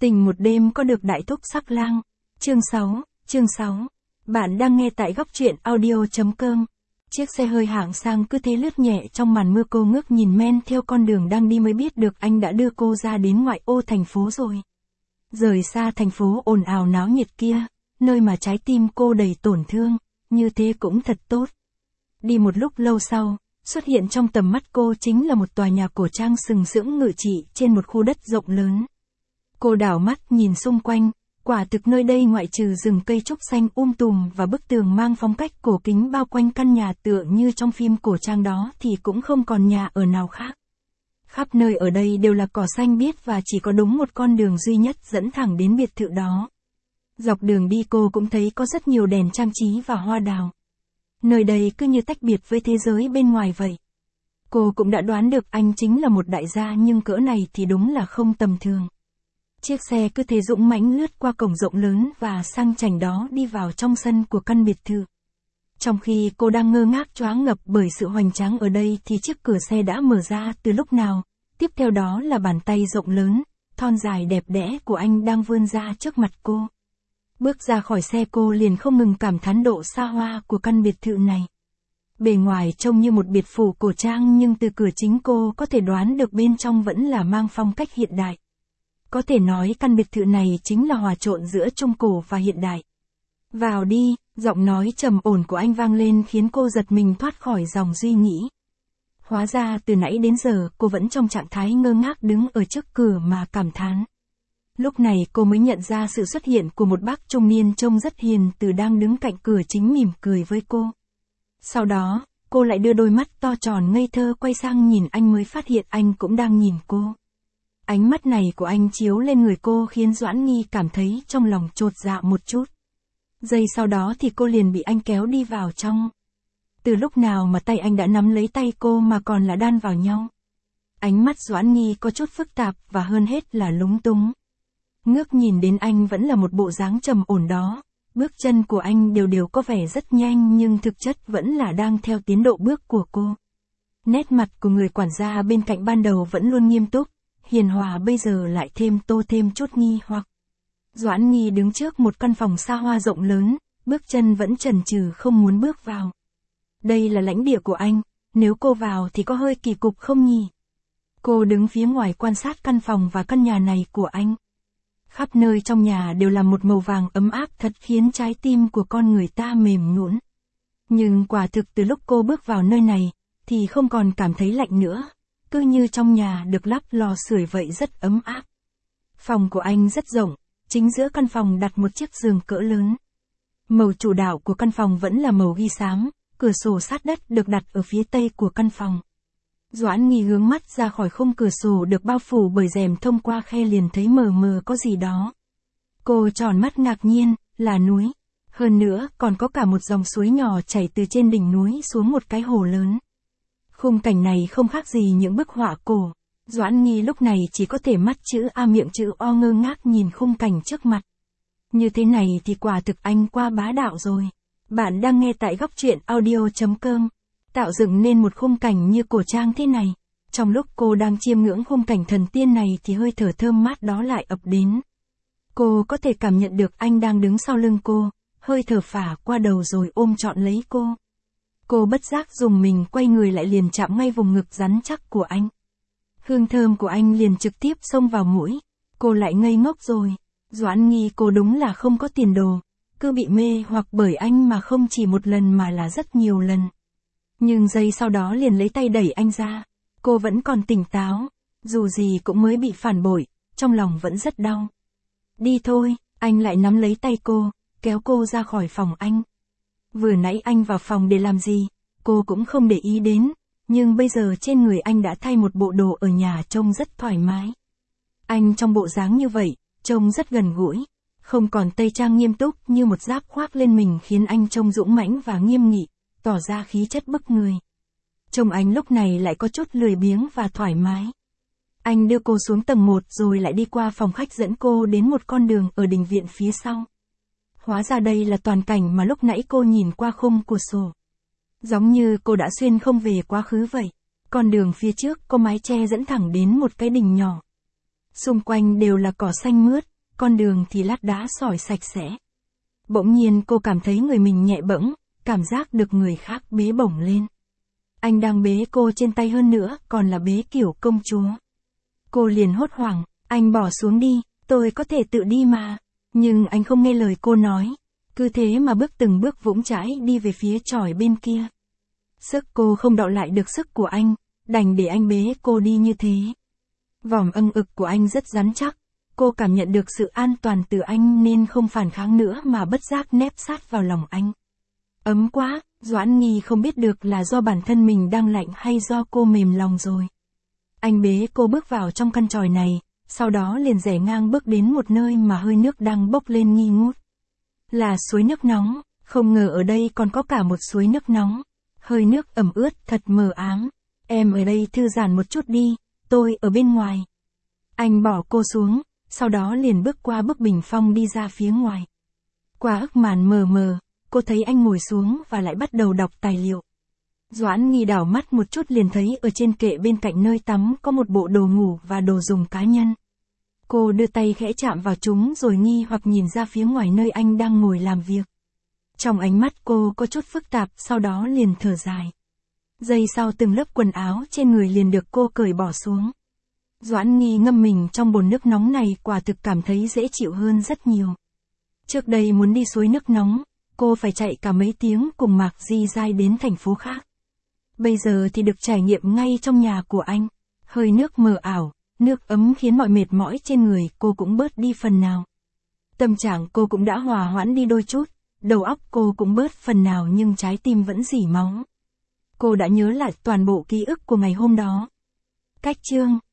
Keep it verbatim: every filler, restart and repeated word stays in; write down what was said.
Tình một đêm có được đại thúc sắc lang. Chương sáu, chương sáu. Bạn đang nghe tại góc truyện audio.com. Chiếc xe hơi hạng sang cứ thế lướt nhẹ trong màn mưa, cô ngước nhìn men theo con đường đang đi mới biết được anh đã đưa cô ra đến ngoại ô thành phố rồi. Rời xa thành phố ồn ào náo nhiệt kia, nơi mà trái tim cô đầy tổn thương, như thế cũng thật tốt. Đi một lúc lâu sau, xuất hiện trong tầm mắt cô chính là một tòa nhà cổ trang sừng sững ngự trị trên một khu đất rộng lớn. Cô đảo mắt nhìn xung quanh, quả thực nơi đây ngoại trừ rừng cây trúc xanh um tùm và bức tường mang phong cách cổ kính bao quanh căn nhà tựa như trong phim cổ trang đó thì cũng không còn nhà ở nào khác. Khắp nơi ở đây đều là cỏ xanh biếc và chỉ có đúng một con đường duy nhất dẫn thẳng đến biệt thự đó. Dọc đường đi cô cũng thấy có rất nhiều đèn trang trí và hoa đào. Nơi đây cứ như tách biệt với thế giới bên ngoài vậy. Cô cũng đã đoán được anh chính là một đại gia, nhưng cỡ này thì đúng là không tầm thường. Chiếc xe cứ thế dũng mãnh lướt qua cổng rộng lớn và sang chảnh đó đi vào trong sân của căn biệt thự. Trong khi cô đang ngơ ngác choáng ngập bởi sự hoành tráng ở đây thì chiếc cửa xe đã mở ra từ lúc nào, tiếp theo đó là bàn tay rộng lớn, thon dài đẹp đẽ của anh đang vươn ra trước mặt cô. Bước ra khỏi xe cô liền không ngừng cảm thán độ xa hoa của căn biệt thự này. Bề ngoài trông như một biệt phủ cổ trang nhưng từ cửa chính cô có thể đoán được bên trong vẫn là mang phong cách hiện đại. Có thể nói căn biệt thự này chính là hòa trộn giữa trung cổ và hiện đại. Vào đi, giọng nói trầm ổn của anh vang lên khiến cô giật mình thoát khỏi dòng suy nghĩ. Hóa ra từ nãy đến giờ cô vẫn trong trạng thái ngơ ngác đứng ở trước cửa mà cảm thán. Lúc này cô mới nhận ra sự xuất hiện của một bác trung niên trông rất hiền từ đang đứng cạnh cửa chính mỉm cười với cô. Sau đó, cô lại đưa đôi mắt to tròn ngây thơ quay sang nhìn anh mới phát hiện anh cũng đang nhìn cô. Ánh mắt này của anh chiếu lên người cô khiến Doãn Nghi cảm thấy trong lòng chột dạ một chút. Giây sau đó thì cô liền bị anh kéo đi vào trong. Từ lúc nào mà tay anh đã nắm lấy tay cô mà còn là đan vào nhau. Ánh mắt Doãn Nghi có chút phức tạp và hơn hết là lúng túng. Ngước nhìn đến anh vẫn là một bộ dáng trầm ổn đó. Bước chân của anh đều đều có vẻ rất nhanh nhưng thực chất vẫn là đang theo tiến độ bước của cô. Nét mặt của người quản gia bên cạnh ban đầu vẫn luôn nghiêm túc, hiền hòa, bây giờ lại thêm tô thêm chút nghi hoặc. Doãn Nghi đứng trước một căn phòng xa hoa rộng lớn, bước chân vẫn chần chừ không muốn bước vào. Đây là lãnh địa của anh, nếu cô vào thì có hơi kỳ cục không nhỉ? Cô đứng phía ngoài quan sát căn phòng và căn nhà này của anh. Khắp nơi trong nhà đều là một màu vàng ấm áp thật khiến trái tim của con người ta mềm nhũn. Nhưng quả thực từ lúc cô bước vào nơi này, thì không còn cảm thấy lạnh nữa, cứ như trong nhà được lắp lò sưởi vậy, rất ấm áp. Phòng của anh rất rộng, chính giữa căn phòng đặt một chiếc giường cỡ lớn. Màu chủ đạo của căn phòng vẫn là màu ghi xám, cửa sổ sát đất được đặt ở phía tây của căn phòng. Doãn Nghi hướng mắt ra khỏi khung cửa sổ được bao phủ bởi rèm, thông qua khe liền thấy mờ mờ có gì đó. Cô tròn mắt ngạc nhiên, là núi. Hơn nữa còn có cả một dòng suối nhỏ chảy từ trên đỉnh núi xuống một cái hồ lớn. Khung cảnh này không khác gì những bức họa cổ. Doãn Nghi lúc này chỉ có thể mắt chữ A miệng chữ O ngơ ngác nhìn khung cảnh trước mặt. Như thế này thì quả thực anh qua bá đạo rồi. Bạn đang nghe tại góc truyện audio.com. Tạo dựng nên một khung cảnh như cổ trang thế này. Trong lúc cô đang chiêm ngưỡng khung cảnh thần tiên này thì hơi thở thơm mát đó lại ập đến. Cô có thể cảm nhận được anh đang đứng sau lưng cô, hơi thở phả qua đầu rồi ôm trọn lấy cô. Cô bất giác dùng mình quay người lại liền chạm ngay vùng ngực rắn chắc của anh. Hương thơm của anh liền trực tiếp xông vào mũi. Cô lại ngây ngốc rồi. Doãn Nghi cô đúng là không có tiền đồ. Cứ bị mê hoặc bởi anh mà không chỉ một lần mà là rất nhiều lần. Nhưng giây sau đó liền lấy tay đẩy anh ra. Cô vẫn còn tỉnh táo. Dù gì cũng mới bị phản bội, trong lòng vẫn rất đau. Đi thôi, anh lại nắm lấy tay cô, kéo cô ra khỏi phòng anh. Vừa nãy anh vào phòng để làm gì, cô cũng không để ý đến. Nhưng bây giờ trên người anh đã thay một bộ đồ ở nhà trông rất thoải mái. Anh trong bộ dáng như vậy, trông rất gần gũi. Không còn tây trang nghiêm túc như một giáp khoác lên mình khiến anh trông dũng mãnh và nghiêm nghị, tỏ ra khí chất bức người. Trông anh lúc này lại có chút lười biếng và thoải mái. Anh đưa cô xuống tầng một rồi lại đi qua phòng khách dẫn cô đến một con đường ở đình viện phía sau. Hóa ra đây là toàn cảnh mà lúc nãy cô nhìn qua khung cửa sổ. Giống như cô đã xuyên không về quá khứ vậy. Con đường phía trước có mái che dẫn thẳng đến một cái đình nhỏ. Xung quanh đều là cỏ xanh mướt, con đường thì lát đá sỏi sạch sẽ. Bỗng nhiên cô cảm thấy người mình nhẹ bẫng, cảm giác được người khác bế bổng lên. Anh đang bế cô trên tay, hơn nữa còn là bế kiểu công chúa. Cô liền hốt hoảng, anh bỏ xuống đi, tôi có thể tự đi mà. Nhưng anh không nghe lời cô nói. Cứ thế mà bước từng bước vững chãi đi về phía chòi bên kia. Sức cô không đọ lại được sức của anh, đành để anh bế cô đi như thế. Vòng âng ực của anh rất rắn chắc. Cô cảm nhận được sự an toàn từ anh nên không phản kháng nữa mà bất giác nép sát vào lòng anh. Ấm quá, Doãn Nghi không biết được là do bản thân mình đang lạnh hay do cô mềm lòng rồi. Anh bế cô bước vào trong căn chòi này, sau đó liền rẽ ngang bước đến một nơi mà hơi nước đang bốc lên nghi ngút. Là suối nước nóng, không ngờ ở đây còn có cả một suối nước nóng. Hơi nước ẩm ướt thật mờ ám. Em ở đây thư giãn một chút đi, tôi ở bên ngoài. Anh bỏ cô xuống, sau đó liền bước qua bức bình phong đi ra phía ngoài. Qua ức màn mờ mờ, cô thấy anh ngồi xuống và lại bắt đầu đọc tài liệu. Doãn Nghi đảo mắt một chút liền thấy ở trên kệ bên cạnh nơi tắm có một bộ đồ ngủ và đồ dùng cá nhân. Cô đưa tay khẽ chạm vào chúng rồi nghi hoặc nhìn ra phía ngoài nơi anh đang ngồi làm việc. Trong ánh mắt cô có chút phức tạp, sau đó liền thở dài. Giây sau từng lớp quần áo trên người liền được cô cởi bỏ xuống. Doãn Nghi ngâm mình trong bồn nước nóng này quả thực cảm thấy dễ chịu hơn rất nhiều. Trước đây muốn đi suối nước nóng, cô phải chạy cả mấy tiếng cùng Mạc Di Giai đến thành phố khác. Bây giờ thì được trải nghiệm ngay trong nhà của anh. Hơi nước mờ ảo, nước ấm khiến mọi mệt mỏi trên người cô cũng bớt đi phần nào. Tâm trạng cô cũng đã hòa hoãn đi đôi chút, đầu óc cô cũng bớt phần nào nhưng trái tim vẫn rỉ máu. Cô đã nhớ lại toàn bộ ký ức của ngày hôm đó. Cách chương